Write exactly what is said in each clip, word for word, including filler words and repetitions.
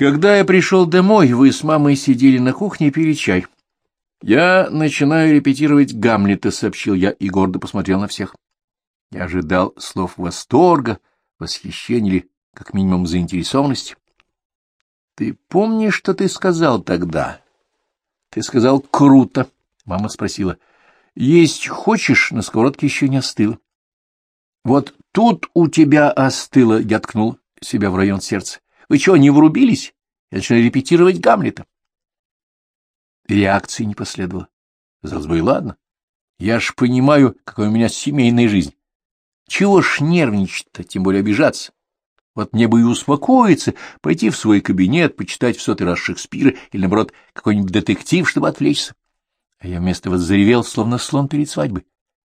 Когда я пришел домой, вы с мамой сидели на кухне и пили чай. Я начинаю репетировать Гамлета, — сообщил я и гордо посмотрел на всех. Я ожидал слов восторга, восхищения или, как минимум, заинтересованности. — Ты помнишь, что ты сказал тогда? — Ты сказал «круто». Мама спросила. — Есть хочешь? На сковородке еще не остыло. — Вот тут у тебя остыло, — я ткнул себя в район сердца. — Вы что, не врубились? Я начинаю репетировать Гамлета. Реакции не последовало. Казалось бы, и ладно. Я ж понимаю, какая у меня семейная жизнь. Чего ж нервничать-то, тем более обижаться? Вот мне бы и успокоиться, пойти в свой кабинет, почитать в сотый раз Шекспира или, наоборот, какой-нибудь детектив, чтобы отвлечься. А я вместо этого заревел, словно слон перед свадьбой.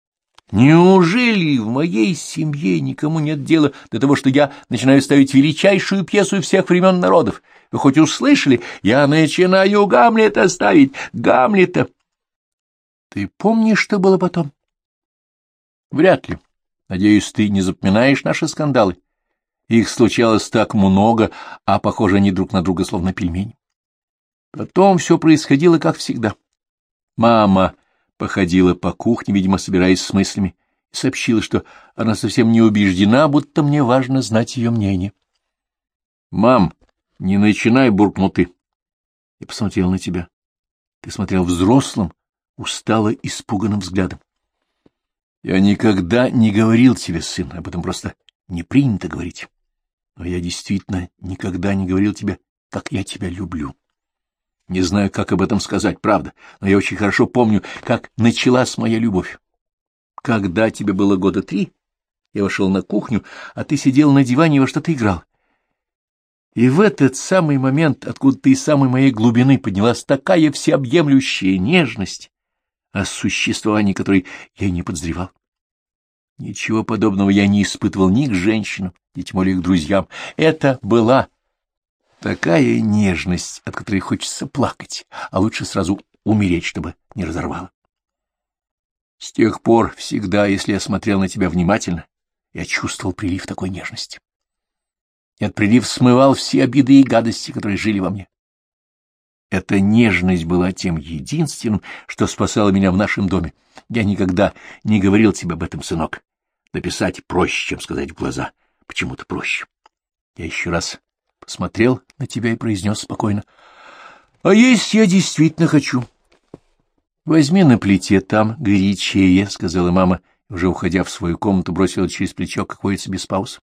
Неужели в моей семье никому нет дела до того, что я начинаю ставить величайшую пьесу всех времен народов? Вы хоть услышали? Я начинаю Гамлета ставить, Гамлета. Ты помнишь, что было потом? Вряд ли. Надеюсь, ты не запоминаешь наши скандалы. Их случалось так много, а похожи они друг на друга, словно пельмени. Потом все происходило, как всегда. Мама походила по кухне, видимо, собираясь с мыслями, и сообщила, что она совсем не убеждена, будто мне важно знать ее мнение. — Мам, не начинай, — буркнул ты. Я посмотрел на тебя. Ты смотрел взрослым, устало, испуганным взглядом. Я никогда не говорил тебе, сын, об этом просто не принято говорить. Но я действительно никогда не говорил тебе, как я тебя люблю. Не знаю, как об этом сказать, правда, но я очень хорошо помню, как началась моя любовь. Когда тебе было года три, я вошел на кухню, а ты сидел на диване и во что-то играл. И в этот самый момент, откуда-то из самой моей глубины поднялась такая всеобъемлющая нежность, о существовании которой я и не подозревал. Ничего подобного я не испытывал ни к женщинам, ни тем более к друзьям. Это была такая нежность, от которой хочется плакать, а лучше сразу умереть, чтобы не разорвало. С тех пор всегда, если я смотрел на тебя внимательно, я чувствовал прилив такой нежности. Этот прилив смывал все обиды и гадости, которые жили во мне. Эта нежность была тем единственным, что спасало меня в нашем доме. Я никогда не говорил тебе об этом, сынок. Написать проще, чем сказать в глаза. Почему-то проще. Я еще раз посмотрел на тебя и произнес спокойно. — А есть я действительно хочу. — Возьми на плите, там горячее, — сказала мама, и, уже уходя в свою комнату, бросила через плечо, как водится, без пауз.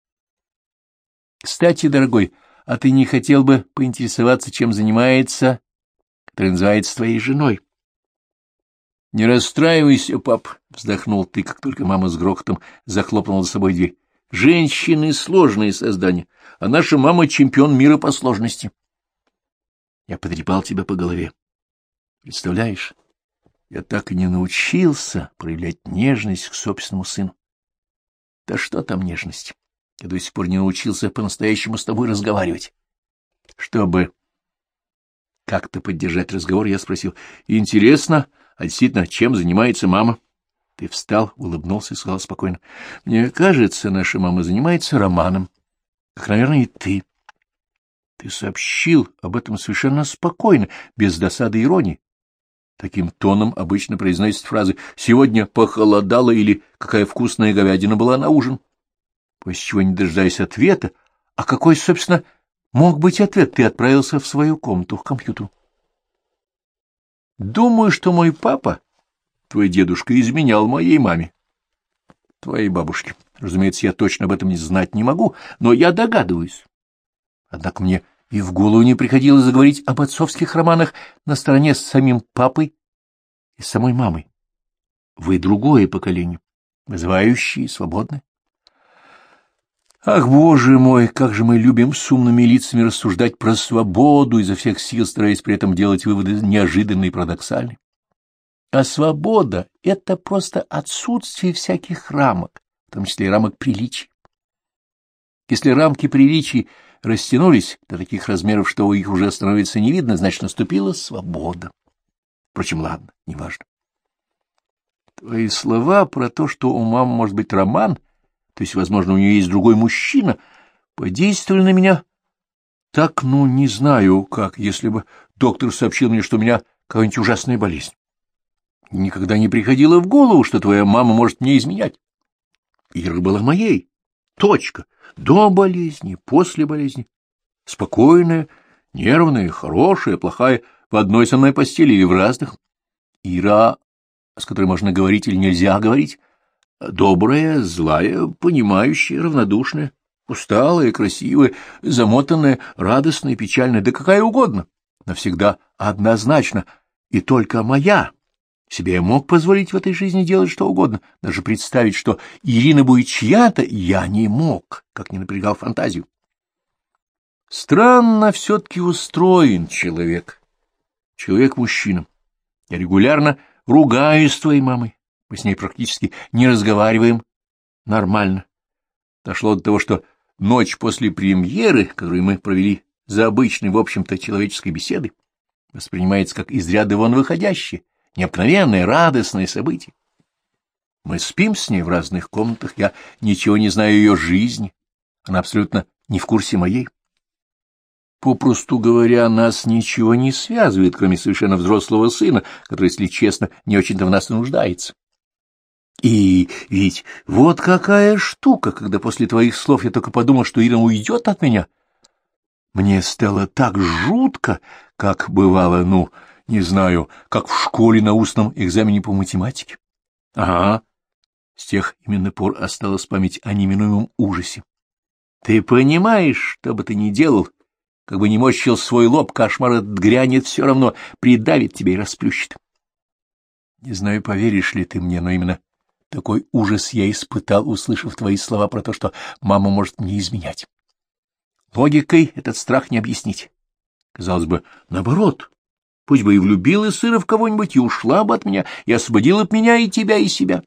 — Кстати, дорогой, а ты не хотел бы поинтересоваться, чем занимается, который называется твоей женой? — Не расстраивайся, пап, — вздохнул ты, как только мама с грохотом захлопнула за собой дверь. — Женщины — сложные создания, а наша мама — чемпион мира по сложности. Я потрепал тебя по голове. Представляешь, я так и не научился проявлять нежность к собственному сыну. Да что там нежность? Я до сих пор не научился по-настоящему с тобой разговаривать. Чтобы как-то поддержать разговор, я спросил: интересно, а действительно, чем занимается мама? Ты встал, улыбнулся и сказал спокойно: мне кажется, наша мама занимается романом, как, наверное, и ты. Ты сообщил об этом совершенно спокойно, без досады и иронии. Таким тоном обычно произносят фразы «сегодня похолодало» или «какая вкусная говядина была на ужин». После чего, не дожидаясь ответа, а какой, собственно, мог быть ответ, ты отправился в свою комнату к компьютеру. Думаю, что мой папа, твой дедушка, изменял моей маме, твоей бабушке. Разумеется, я точно об этом не знать не могу, но я догадываюсь. Однако мне и в голову не приходилось заговорить об отцовских романах на стороне с самим папой и самой мамой. Вы другое поколение, вызывающее и свободное. Ах, боже мой, как же мы любим с умными лицами рассуждать про свободу, изо всех сил стараясь при этом делать выводы неожиданные и парадоксальные. А свобода — это просто отсутствие всяких рамок, в том числе и рамок приличий. Если рамки приличий растянулись до таких размеров, что их уже становится не видно, значит, наступила свобода. Впрочем, ладно, неважно. Твои слова про то, что у мамы может быть роман, то есть, возможно, у нее есть другой мужчина, подействовали на меня так, ну, не знаю как, если бы доктор сообщил мне, что у меня какая-нибудь ужасная болезнь. Никогда не приходило в голову, что твоя мама может мне изменять. Ира была моей. Точка. До болезни, после болезни. Спокойная, нервная, хорошая, плохая, в одной со мной постели или в разных. Ира, с которой можно говорить или нельзя говорить, добрая, злая, понимающая, равнодушная, усталая, красивая, замотанная, радостная, печальная, да какая угодно, навсегда однозначно, и только моя. Себе я мог позволить в этой жизни делать что угодно, даже представить, что Ирина будет чья-то, я не мог, как не напрягал фантазию. Странно все-таки устроен человек. Человек-мужчина. Я регулярно ругаюсь с твоей мамой. Мы с ней практически не разговариваем нормально. Дошло до того, что ночь после премьеры, которую мы провели за обычной, в общем-то, человеческой беседой, воспринимается как из ряда вон выходящее, необыкновенное, радостное событие. Мы спим с ней в разных комнатах, я ничего не знаю о ее жизни, она абсолютно не в курсе моей. Попросту говоря, нас ничего не связывает, кроме совершенно взрослого сына, который, если честно, не очень-то в нас и нуждается. И ведь вот какая штука, когда после твоих слов я только подумал, что Ирина уйдет от меня. Мне стало так жутко, как бывало, ну, не знаю, как в школе на устном экзамене по математике. Ага, с тех именно пор осталась память о неминуемом ужасе. Ты понимаешь, что бы ты ни делал, как бы ни морщил свой лоб, кошмар этот грянет все равно, придавит тебя и расплющит. Не знаю, поверишь ли ты мне, но именно такой ужас я испытал, услышав твои слова про то, что мама может мне изменять. Логикой этот страх не объяснить. Казалось бы, наоборот, пусть бы и влюбилась Ира в кого-нибудь, и ушла бы от меня, и освободила бы меня, и тебя, и себя.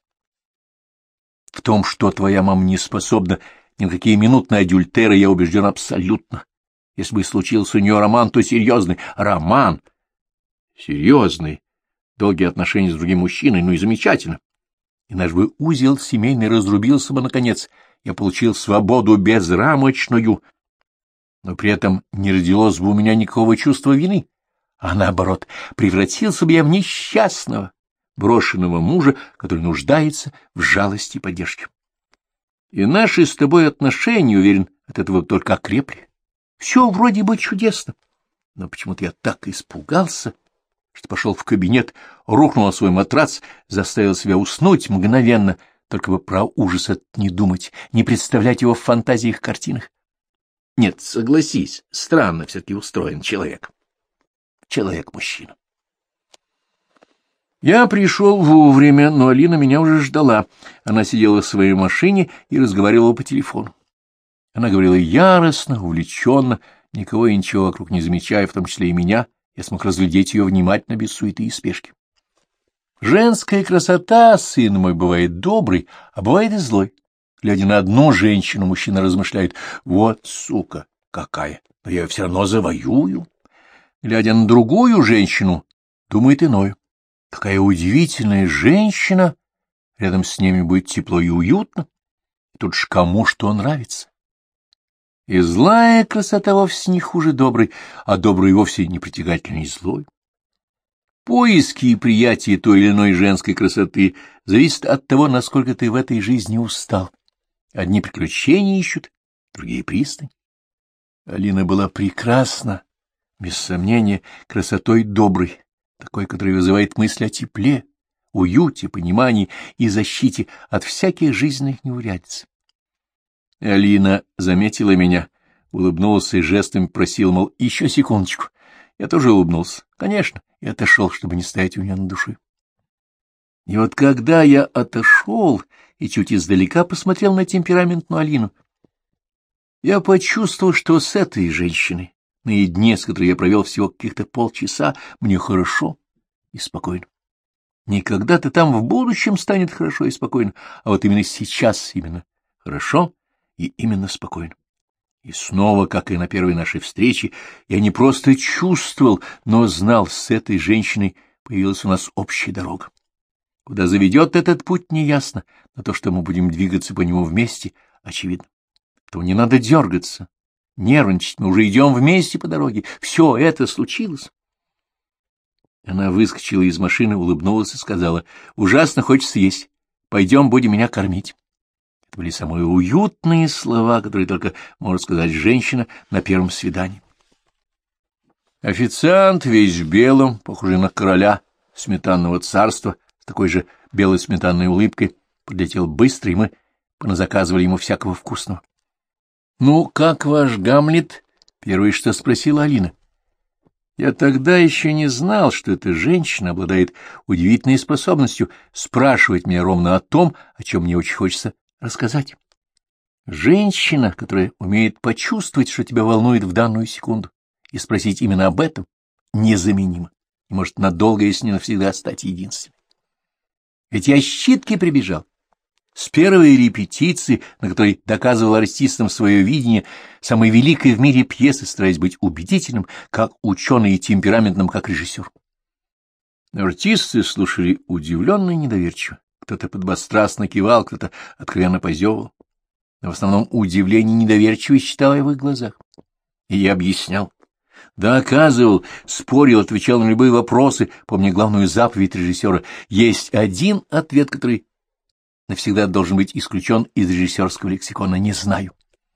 В том, что твоя мама не способна ни на какие минутные адюльтеры, я убежден абсолютно. Если бы случился у нее роман, то серьезный. Роман! Серьезный. Долгие отношения с другим мужчиной, ну и замечательно. И наш бы узел семейный разрубился бы, наконец. Я получил свободу безрамочную, но при этом не родилось бы у меня никакого чувства вины, а наоборот, превратился бы я в несчастного, брошенного мужа, который нуждается в жалости и поддержке. И наши с тобой отношения, уверен, от этого только окрепли. Все вроде бы чудесно, но почему-то я так испугался, что пошел в кабинет, рухнул на свой матрац, заставил себя уснуть мгновенно, только бы про ужас этот не думать, не представлять его в фантазиях, картинах. Нет, согласись, странно все-таки устроен человек. Человек-мужчина. Я пришел вовремя, но Алина меня уже ждала. Она сидела в своей машине и разговаривала по телефону. Она говорила яростно, увлеченно, никого и ничего вокруг не замечая, в том числе и меня. Я смог разглядеть ее внимательно, без суеты и спешки. Женская красота, сын мой, бывает добрый, а бывает и злой. Глядя на одну женщину, мужчина размышляет: вот сука какая, но я ее все равно завоюю. Глядя на другую женщину, думает иное: какая удивительная женщина, рядом с ними будет тепло и уютно, и тут ж кому что нравится. И злая красота вовсе не хуже доброй, а добрый вовсе не притягательней злой. Поиски и приятие той или иной женской красоты зависят от того, насколько ты в этой жизни устал. Одни приключения ищут, другие — пристань. Алина была прекрасна, без сомнения, красотой доброй, такой, которая вызывает мысль о тепле, уюте, понимании и защите от всяких жизненных неурядиц. Алина заметила меня, улыбнулась и жестом просила, мол, еще секундочку. Я тоже улыбнулся, конечно, и отошел, чтобы не стоять у меня на душе. И вот когда я отошел и чуть издалека посмотрел на темпераментную Алину, я почувствовал, что с этой женщиной, наедине с которой я провел всего каких-то полчаса, мне хорошо и спокойно. Не когда-то там в будущем станет хорошо и спокойно, а вот именно сейчас именно хорошо и именно спокойно. И снова, как и на первой нашей встрече, я не просто чувствовал, но знал, с этой женщиной появилась у нас общая дорога. Куда заведет этот путь, неясно, но то, что мы будем двигаться по нему вместе, очевидно. Поэтому не надо дергаться, нервничать, мы уже идем вместе по дороге. Все это случилось. Она выскочила из машины, улыбнулась и сказала: ужасно хочется есть. Пойдем, будем меня кормить. Это были самые уютные слова, которые только может сказать женщина на первом свидании. Официант, весь в белом, похожий на короля сметанного царства, с такой же белой сметанной улыбкой, подлетел быстро, и мы поназаказывали ему всякого вкусного. — Ну, как ваш Гамлет? — первое, что спросила Алина. Я тогда еще не знал, что эта женщина обладает удивительной способностью спрашивать меня ровно о том, о чем мне очень хочется рассказать. Женщина, которая умеет почувствовать, что тебя волнует в данную секунду, и спросить именно об этом, незаменима, и может надолго, если не навсегда, стать единственной. Ведь я с читки прибежал. С первой репетиции, на которой доказывал артистам свое видение самой великой в мире пьесы, стараясь быть убедительным, как ученый, и темпераментным, как режиссер. Артисты слушали удивленно и недоверчиво. Кто-то подбострастно кивал, кто-то откровенно позевывал. Но в основном удивление и недоверчивость читала я в их глазах. И я объяснял, доказывал, спорил, отвечал на любые вопросы, помня главную заповедь режиссера. Есть один ответ, который навсегда должен быть исключен из режиссерского лексикона: не знаю.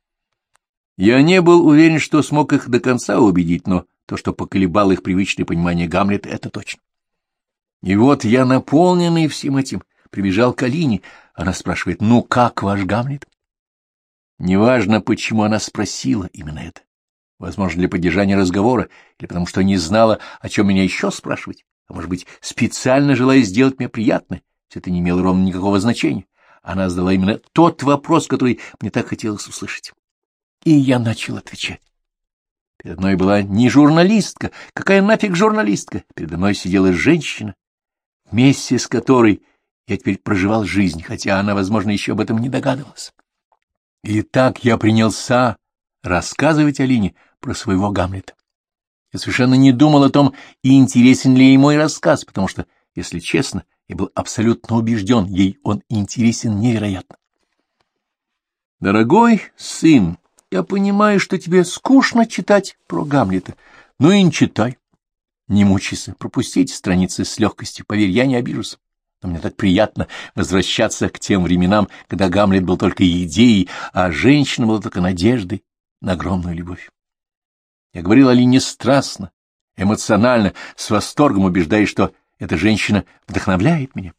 Я не был уверен, что смог их до конца убедить, но то, что поколебало их привычное понимание Гамлета, это точно. И вот я, наполненный всем этим, прибежал к Алине. Она спрашивает: ну как ваш Гамлет? Неважно, почему она спросила именно это. Возможно, для поддержания разговора, или потому что не знала, о чем меня еще спрашивать, а может быть, специально желая сделать мне приятное. Все это не имело ровно никакого значения. Она задала именно тот вопрос, который мне так хотелось услышать. И я начал отвечать. Передо мной была не журналистка. Какая нафиг журналистка? Передо мной сидела женщина, вместе с которой я теперь проживал жизнь, хотя она, возможно, еще об этом не догадывалась. И так я принялся рассказывать Алине про своего Гамлета. Я совершенно не думал о том, и интересен ли ей мой рассказ, потому что, если честно, я был абсолютно убежден, ей он интересен невероятно. Дорогой сын, я понимаю, что тебе скучно читать про Гамлета, но и не читай. Не мучайся, пропустите страницы с легкостью, поверь, я не обижусь. Но мне так приятно возвращаться к тем временам, когда Гамлет был только идеей, а женщина была только надеждой на огромную любовь. Я говорил Алине страстно, эмоционально, с восторгом убеждая, что эта женщина вдохновляет меня.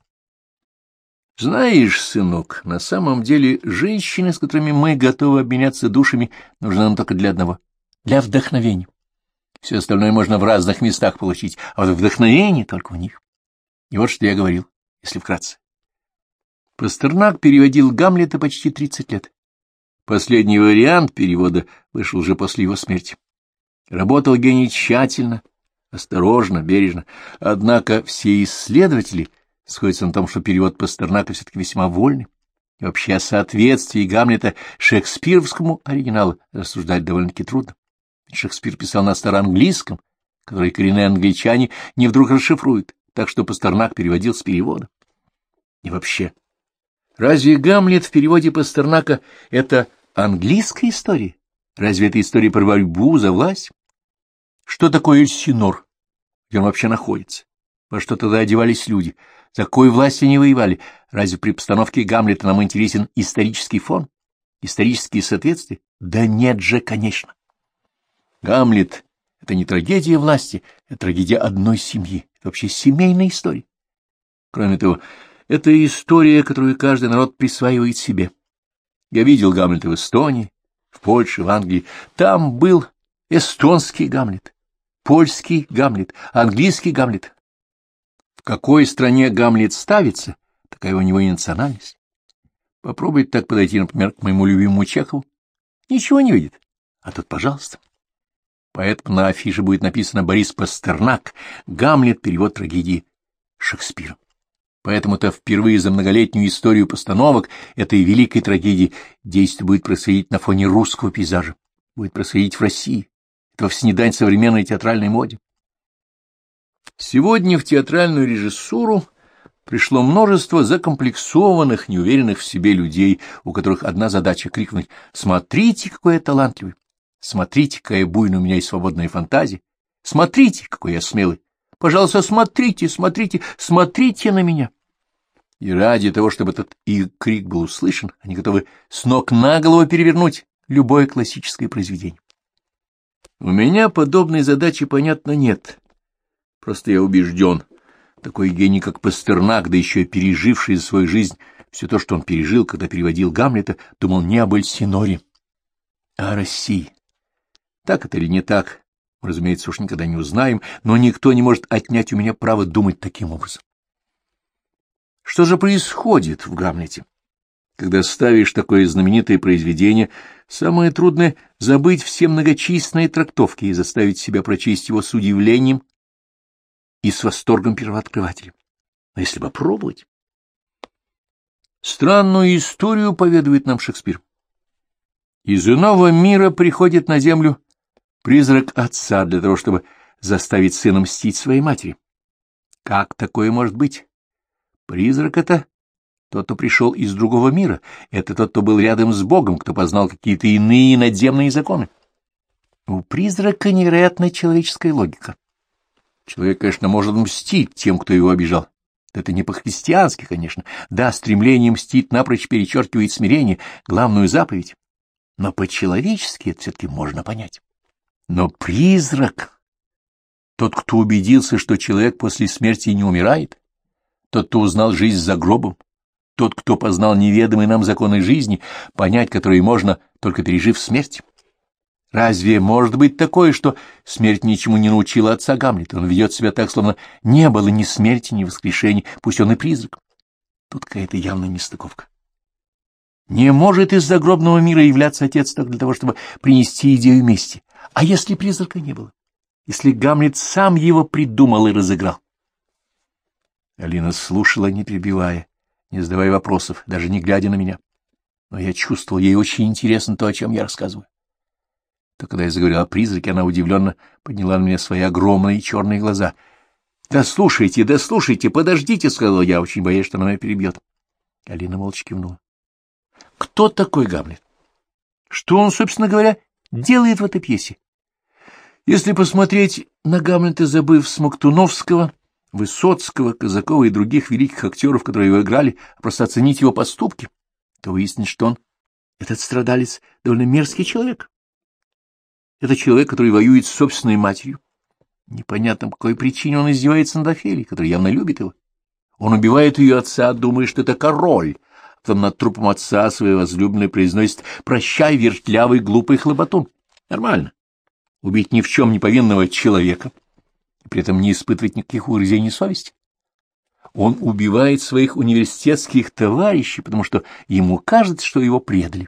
Знаешь, сынок, на самом деле женщины, с которыми мы готовы обменяться душами, нужны нам только для одного — для вдохновения. Все остальное можно в разных местах получить, а вот вдохновение только у них. И вот что я говорил, если вкратце. Пастернак переводил Гамлета почти тридцать лет. Последний вариант перевода вышел уже после его смерти. Работал гений тщательно, осторожно, бережно. Однако все исследователи сходятся на том, что перевод Пастернака все-таки весьма вольный. И вообще о соответствии Гамлета шекспировскому оригиналу рассуждать довольно-таки трудно. Шекспир писал на староанглийском, который коренные англичане не вдруг расшифруют, так что Пастернак переводил с перевода. И вообще, разве Гамлет в переводе Пастернака — это английская история? Разве это история про борьбу за власть? Что такое Эльсинор? Где он вообще находится? Во что тогда одевались люди? За какой власть они воевали? Разве при постановке Гамлета нам интересен исторический фон? Исторические соответствия? Да нет же, конечно. Гамлет — это не трагедия власти, это трагедия одной семьи. Это вообще семейная история. Кроме того, это история, которую каждый народ присваивает себе. Я видел Гамлета в Эстонии, в Польше, в Англии. Там был эстонский Гамлет, польский Гамлет, английский Гамлет. В какой стране Гамлет ставится, такая у него и национальность. Попробуйте так подойти, например, к моему любимому Чехову. Ничего не видит. А тут, пожалуйста. Поэтому на афише будет написано «Борис Пастернак, Гамлет, перевод трагедии Шекспира». Поэтому-то впервые за многолетнюю историю постановок этой великой трагедии действие будет происходить на фоне русского пейзажа, будет происходить в России. Это вовсе не дань современной театральной моде. Сегодня в театральную режиссуру пришло множество закомплексованных, неуверенных в себе людей, у которых одна задача — крикнуть: «Смотрите, какой я талантливый! Смотрите, какая буйная у меня и свободная фантазия. Смотрите, какой я смелый. Пожалуйста, смотрите, смотрите, смотрите на меня. И ради того, чтобы этот их крик был услышан, они готовы с ног на голову перевернуть любое классическое произведение. У меня подобной задачи, понятно, нет. Просто я убежден, такой гений, как Пастернак, да еще и переживший за свою жизнь все то, что он пережил, когда переводил Гамлета, думал не об Эльсиноре, а о России. Так это или не так, мы, разумеется, уж никогда не узнаем, но никто не может отнять у меня право думать таким образом. Что же происходит в Гамлете? Когда ставишь такое знаменитое произведение, самое трудное — забыть все многочисленные трактовки и заставить себя прочесть его с удивлением и с восторгом первооткрывателя. А если попробовать? Странную историю поведает нам Шекспир. Из иного мира приходит на землю призрак отца для того, чтобы заставить сына мстить своей матери. Как такое может быть? Призрак — это тот, кто пришел из другого мира, это тот, кто был рядом с Богом, кто познал какие-то иные надземные законы. У призрака невероятная человеческая логика. Человек, конечно, может мстить тем, кто его обижал. Это не по-христиански, конечно. Да, стремление мстить напрочь перечеркивает смирение, главную заповедь. Но по-человечески это все-таки можно понять. Но призрак, тот, кто убедился, что человек после смерти не умирает, тот, кто узнал жизнь за гробом, тот, кто познал неведомые нам законы жизни, понять которые можно, только пережив смерть. Разве может быть такое, что смерть ничему не научила отца Гамлета? Он ведет себя так, словно не было ни смерти, ни воскрешения, пусть он и призрак. Тут какая-то явная нестыковка. Не может из загробного мира являться отец только для того, чтобы принести идею мести. А если призрака не было? Если Гамлет сам его придумал и разыграл? Алина слушала, не перебивая, не задавая вопросов, даже не глядя на меня. Но я чувствовал, ей очень интересно то, о чем я рассказываю. То, когда я заговорил о призраке, она удивленно подняла на меня свои огромные черные глаза. — Да слушайте, да слушайте, подождите, — сказал я, очень боясь, что она меня перебьет. Алина молча кивнула. — Кто такой Гамлет? Что он, собственно говоря, делает в этой пьесе? Если посмотреть на Гамлета, забыв Смоктуновского, Высоцкого, Казакова и других великих актеров, которые его играли, а просто оценить его поступки, то выяснить, что он, этот страдалец, довольно мерзкий человек. Это человек, который воюет с собственной матерью. Непонятно, по какой причине он издевается над Офелией, которая явно любит его. Он убивает ее отца, думая, что это король. Потом над трупом отца своей возлюбленной произносит «Прощай, вертлявый, глупый хлопотун». Нормально. Убить ни в чем не повинного человека, и при этом не испытывать никаких угрызений совести. Он убивает своих университетских товарищей, потому что ему кажется, что его предали.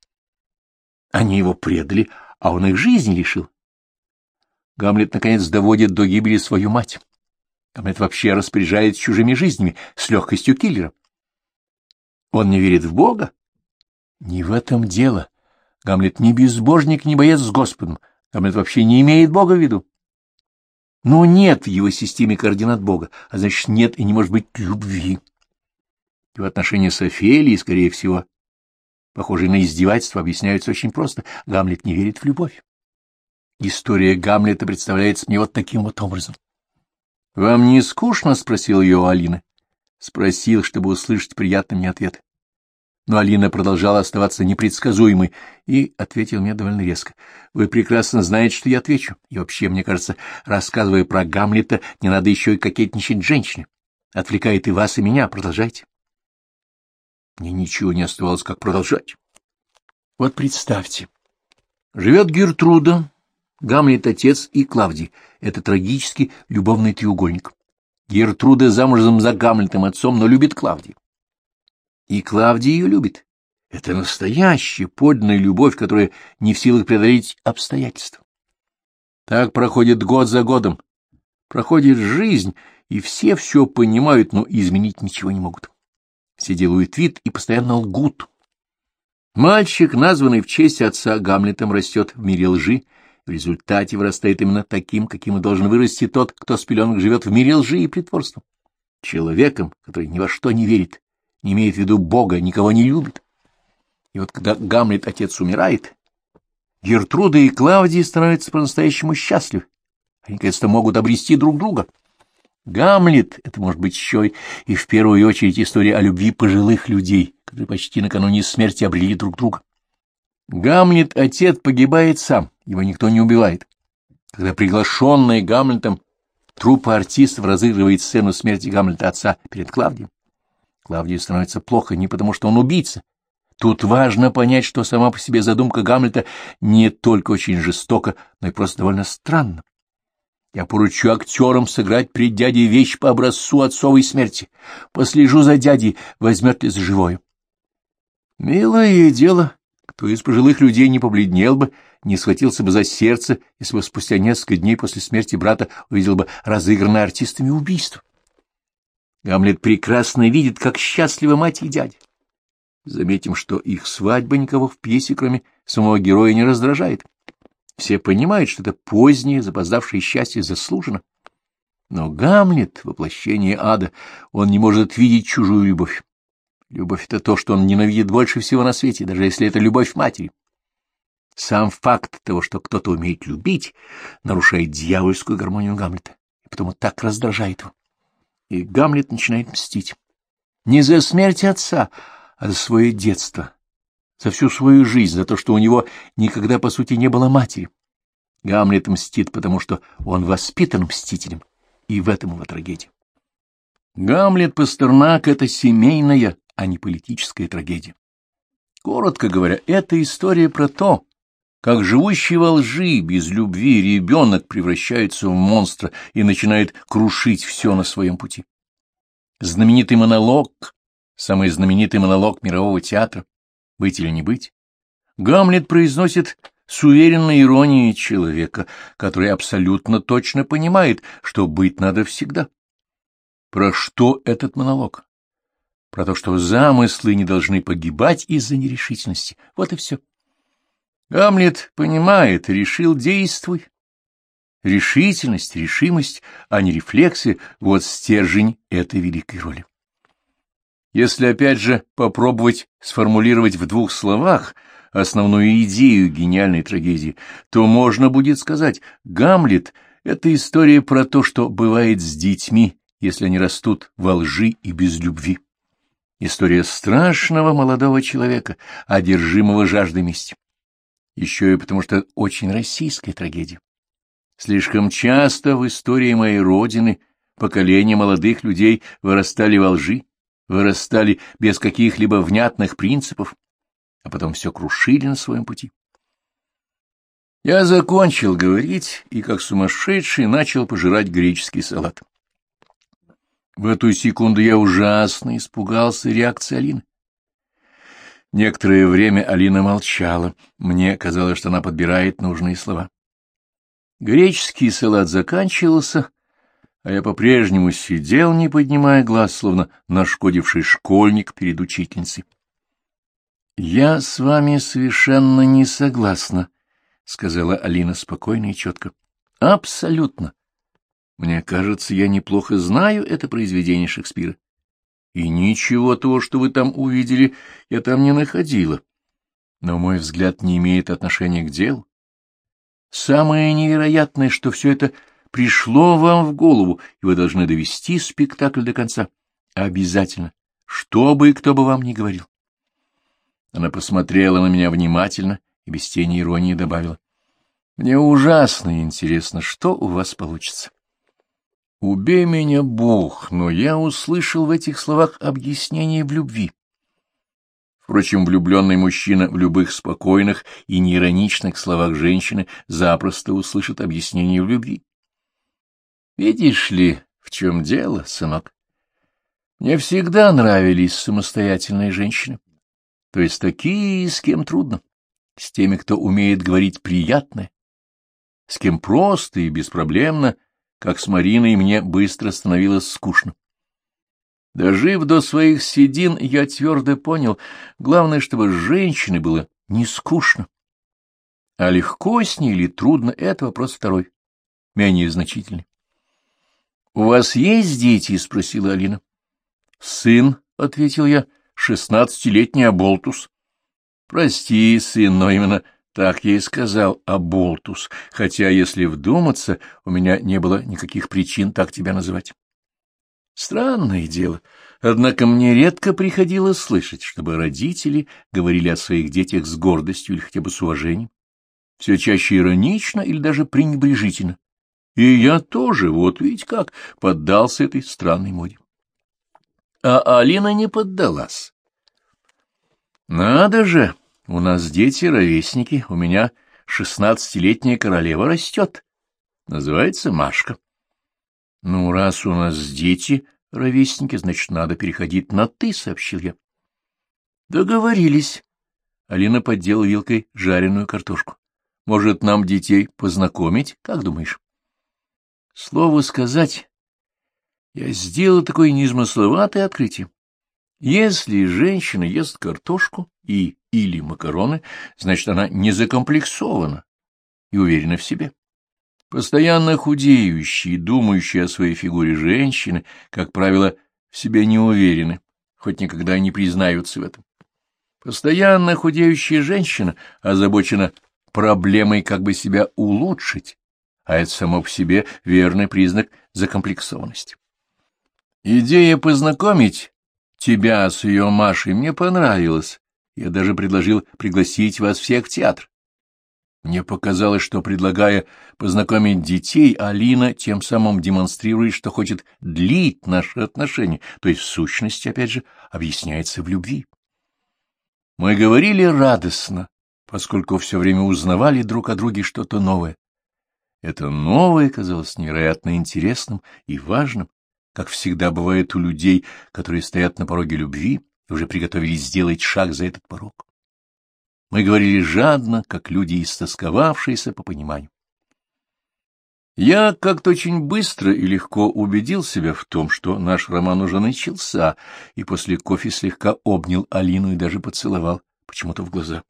Они его предали, а он их жизни лишил. Гамлет, наконец, доводит до гибели свою мать. Гамлет вообще распоряжается чужими жизнями с легкостью киллера. Он не верит в Бога? Не в этом дело. Гамлет не безбожник, не боец с Господом. Гамлет вообще не имеет Бога в виду. Но нет в его системе координат Бога, а значит, нет и не может быть любви. Его отношения с Офелией, скорее всего, похожие на издевательство, объясняются очень просто. Гамлет не верит в любовь. История Гамлета представляется мне вот таким вот образом. — Вам не скучно? — спросил ее Алина. Спросил, чтобы услышать приятный мне ответ. Но Алина продолжала оставаться непредсказуемой и ответила мне довольно резко. — Вы прекрасно знаете, что я отвечу. И вообще, мне кажется, рассказывая про Гамлета, не надо еще и кокетничать с женщиной. Отвлекает и вас, и меня. Продолжайте. Мне ничего не оставалось, как продолжать. Вот представьте. Живет Гертруда, Гамлет отец и Клавдий. Это трагический любовный треугольник. Гертруда замужем за Гамлетом отцом, но любит Клавдия. И Клавдий ее любит. Это настоящая, подлинная любовь, которая не в силах преодолеть обстоятельства. Так проходит год за годом. Проходит жизнь, и все все понимают, но изменить ничего не могут. Все делают вид и постоянно лгут. Мальчик, названный в честь отца Гамлетом, растет в мире лжи, в результате вырастает именно таким, каким и должен вырасти тот, кто с пеленок живет в мире лжи и притворства. Человеком, который ни во что не верит, не имеет в виду Бога, никого не любит. И вот когда Гамлет, отец, умирает, Гертруда и Клавдия становятся по-настоящему счастливы. Они, наконец-то, могут обрести друг друга. Гамлет — это, может быть, еще и в первую очередь история о любви пожилых людей, которые почти накануне смерти обрели друг друга. Гамлет, отец, погибает сам, его никто не убивает. Когда приглашенный Гамлетом труппа артистов разыгрывает сцену смерти Гамлета отца перед Клавдией, Клавдии становится плохо не потому, что он убийца. Тут важно понять, что сама по себе задумка Гамлета не только очень жестока, но и просто довольно странна. Я поручу актерам сыграть пред дядей вещь по образцу отцовой смерти. Послежу за дядей, возьмет ли за живое. Милое дело, кто из пожилых людей не побледнел бы, не схватился бы за сердце, если бы спустя несколько дней после смерти брата увидел бы разыгранное артистами убийство. Гамлет прекрасно видит, как счастлива мать и дядя. Заметим, что их свадьба никого в пьесе, кроме самого героя, не раздражает. Все понимают, что это позднее, запоздавшее счастье заслужено. Но Гамлет — воплощение ада, он не может видеть чужую любовь. Любовь — это то, что он ненавидит больше всего на свете, даже если это любовь матери. Сам факт того, что кто-то умеет любить, нарушает дьявольскую гармонию Гамлета, и потому так раздражает его. И Гамлет начинает мстить. Не за смерть отца, а за свое детство, за всю свою жизнь, за то, что у него никогда, по сути, не было матери. Гамлет мстит, потому что он воспитан мстителем, и в этом его трагедия. Гамлет Пастернак — это семейная, а не политическая трагедия. Коротко говоря, это история про то, как живущий во лжи, без любви ребенок превращается в монстра и начинает крушить все на своем пути. Знаменитый монолог, самый знаменитый монолог мирового театра «Быть или не быть», Гамлет произносит с уверенной иронией человека, который абсолютно точно понимает, что быть надо всегда. Про что этот монолог? Про то, что замыслы не должны погибать из-за нерешительности. Вот и все. Гамлет понимает, решил — действуй. Решительность, решимость, а не рефлексы — вот стержень этой великой роли. Если опять же попробовать сформулировать в двух словах основную идею гениальной трагедии, то можно будет сказать: Гамлет — это история про то, что бывает с детьми, если они растут во лжи и без любви. История страшного молодого человека, одержимого жаждой мести. Еще и потому, что это очень российская трагедия. Слишком часто в истории моей родины поколения молодых людей вырастали во лжи, вырастали без каких-либо внятных принципов, а потом все крушили на своем пути. Я закончил говорить и, как сумасшедший, начал пожирать греческий салат. В эту секунду я ужасно испугался реакции Алины. Некоторое время Алина молчала. Мне казалось, что она подбирает нужные слова. Греческий салат заканчивался, а я по-прежнему сидел, не поднимая глаз, словно нашкодивший школьник перед учительницей. — Я с вами совершенно не согласна, — сказала Алина спокойно и четко. — Абсолютно. Мне кажется, я неплохо знаю это произведение Шекспира. И ничего того, что вы там увидели, я там не находила. Но мой взгляд не имеет отношения к делу. Самое невероятное, что все это пришло вам в голову, и вы должны довести спектакль до конца. Обязательно, что бы и кто бы вам ни говорил. Она посмотрела на меня внимательно и без тени иронии добавила: мне ужасно интересно, что у вас получится. Убей меня, Бог, но я услышал в этих словах объяснение в любви. Впрочем, влюбленный мужчина в любых спокойных и неироничных словах женщины запросто услышит объяснение в любви. Видишь ли, в чем дело, сынок? Мне всегда нравились самостоятельные женщины, то есть такие, с кем трудно, с теми, кто умеет говорить приятное, с кем просто и беспроблемно, как с Мариной, мне быстро становилось скучно. Дожив до своих седин, я твердо понял, главное, чтобы с женщиной было не скучно. А легко с ней или трудно — это вопрос второй, менее значительный. — У вас есть дети? — спросила Алина. — Сын, — ответил я, — шестнадцатилетний оболтус. — Прости, сын, но именно Так я и сказал, оболтус, хотя, если вдуматься, у меня не было никаких причин так тебя называть. Странное дело, однако мне редко приходилось слышать, чтобы родители говорили о своих детях с гордостью или хотя бы с уважением, все чаще иронично или даже пренебрежительно. И я тоже, вот видите как, поддался этой странной моде. А Алина не поддалась. Надо же, у нас дети-ровесники, у меня шестнадцатилетняя королева растет. Называется Машка. Ну, раз у нас дети ровесники, значит, надо переходить на «ты», — сообщил я. Договорились. Алина поддела вилкой жареную картошку. Может, нам детей познакомить, как думаешь? Слово сказать, я сделал такое незамысловатое открытие. Если женщина ест картошку и или макароны, значит, она не закомплексована и уверена в себе. Постоянно худеющие, думающие о своей фигуре женщины, как правило, в себе не уверены, хоть никогда и не признаются в этом. Постоянно худеющая женщина озабочена проблемой как бы себя улучшить, а это само по себе верный признак закомплексованности. Идея познакомить тебя с ее Машей мне понравилась. Я даже предложил пригласить вас всех в театр. Мне показалось, что, предлагая познакомить детей, Алина тем самым демонстрирует, что хочет длить наши отношения, то есть, в сущности, опять же, объясняется в любви. Мы говорили радостно, поскольку все время узнавали друг о друге что-то новое. Это новое казалось невероятно интересным и важным, как всегда бывает у людей, которые стоят на пороге любви и уже приготовились сделать шаг за этот порог. Мы говорили жадно, как люди, истосковавшиеся по пониманию. Я как-то очень быстро и легко убедил себя в том, что наш роман уже начался, и после кофе слегка обнял Алину и даже поцеловал, почему-то в глаза.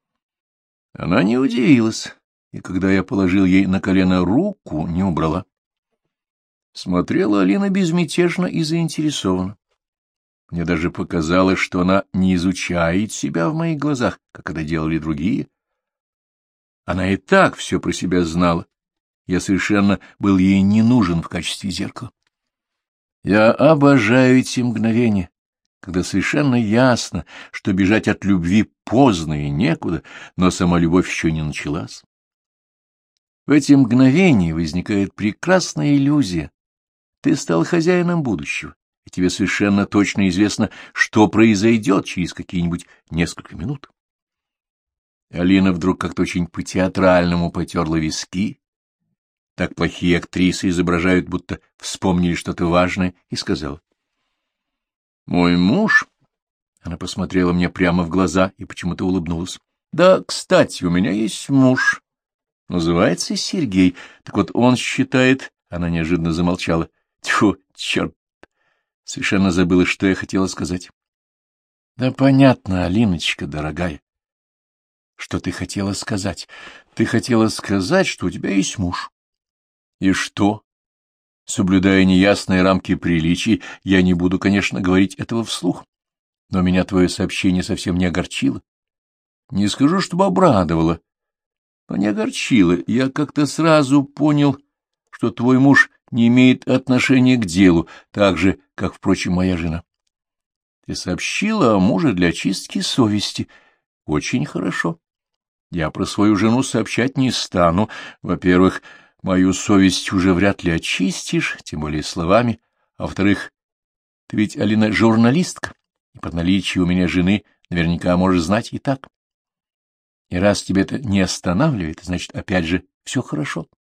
Она не удивилась, и когда я положил ей на колено руку, не убрала. Смотрела Алина безмятежно и заинтересованно. Мне даже показалось, что она не изучает себя в моих глазах, как это делали другие. Она и так все про себя знала. Я совершенно был ей не нужен в качестве зеркала. Я обожаю эти мгновения, когда совершенно ясно, что бежать от любви поздно и некуда, но сама любовь еще не началась. В эти мгновения возникает прекрасная иллюзия. Ты стал хозяином будущего, и тебе совершенно точно известно, что произойдет через какие-нибудь несколько минут. Алина вдруг как-то очень по-театральному потерла виски. Так плохие актрисы изображают, будто вспомнили что-то важное, и сказала: «Мой муж...» Она посмотрела мне прямо в глаза и почему-то улыбнулась. «Да, кстати, у меня есть муж. Называется Сергей. Так вот он считает...» Она неожиданно замолчала. «Тьфу, черт! Совершенно забыла, что я хотела сказать». «Да понятно, Алиночка, дорогая. Что ты хотела сказать? Ты хотела сказать, что у тебя есть муж. И что? Соблюдая неясные рамки приличий, я не буду, конечно, говорить этого вслух. Но меня твое сообщение совсем не огорчило. Не скажу, чтобы обрадовало, но не огорчило. Я как-то сразу понял, что твой муж не имеет отношения к делу, так же, как, впрочем, моя жена. Ты сообщила о муже для очистки совести. Очень хорошо. Я про свою жену сообщать не стану. Во-первых, мою совесть уже вряд ли очистишь, тем более словами. А во-вторых, ты ведь, Алина, журналистка, и по наличию у меня жены наверняка можешь знать и так. И раз тебе это не останавливает, значит, опять же, все хорошо.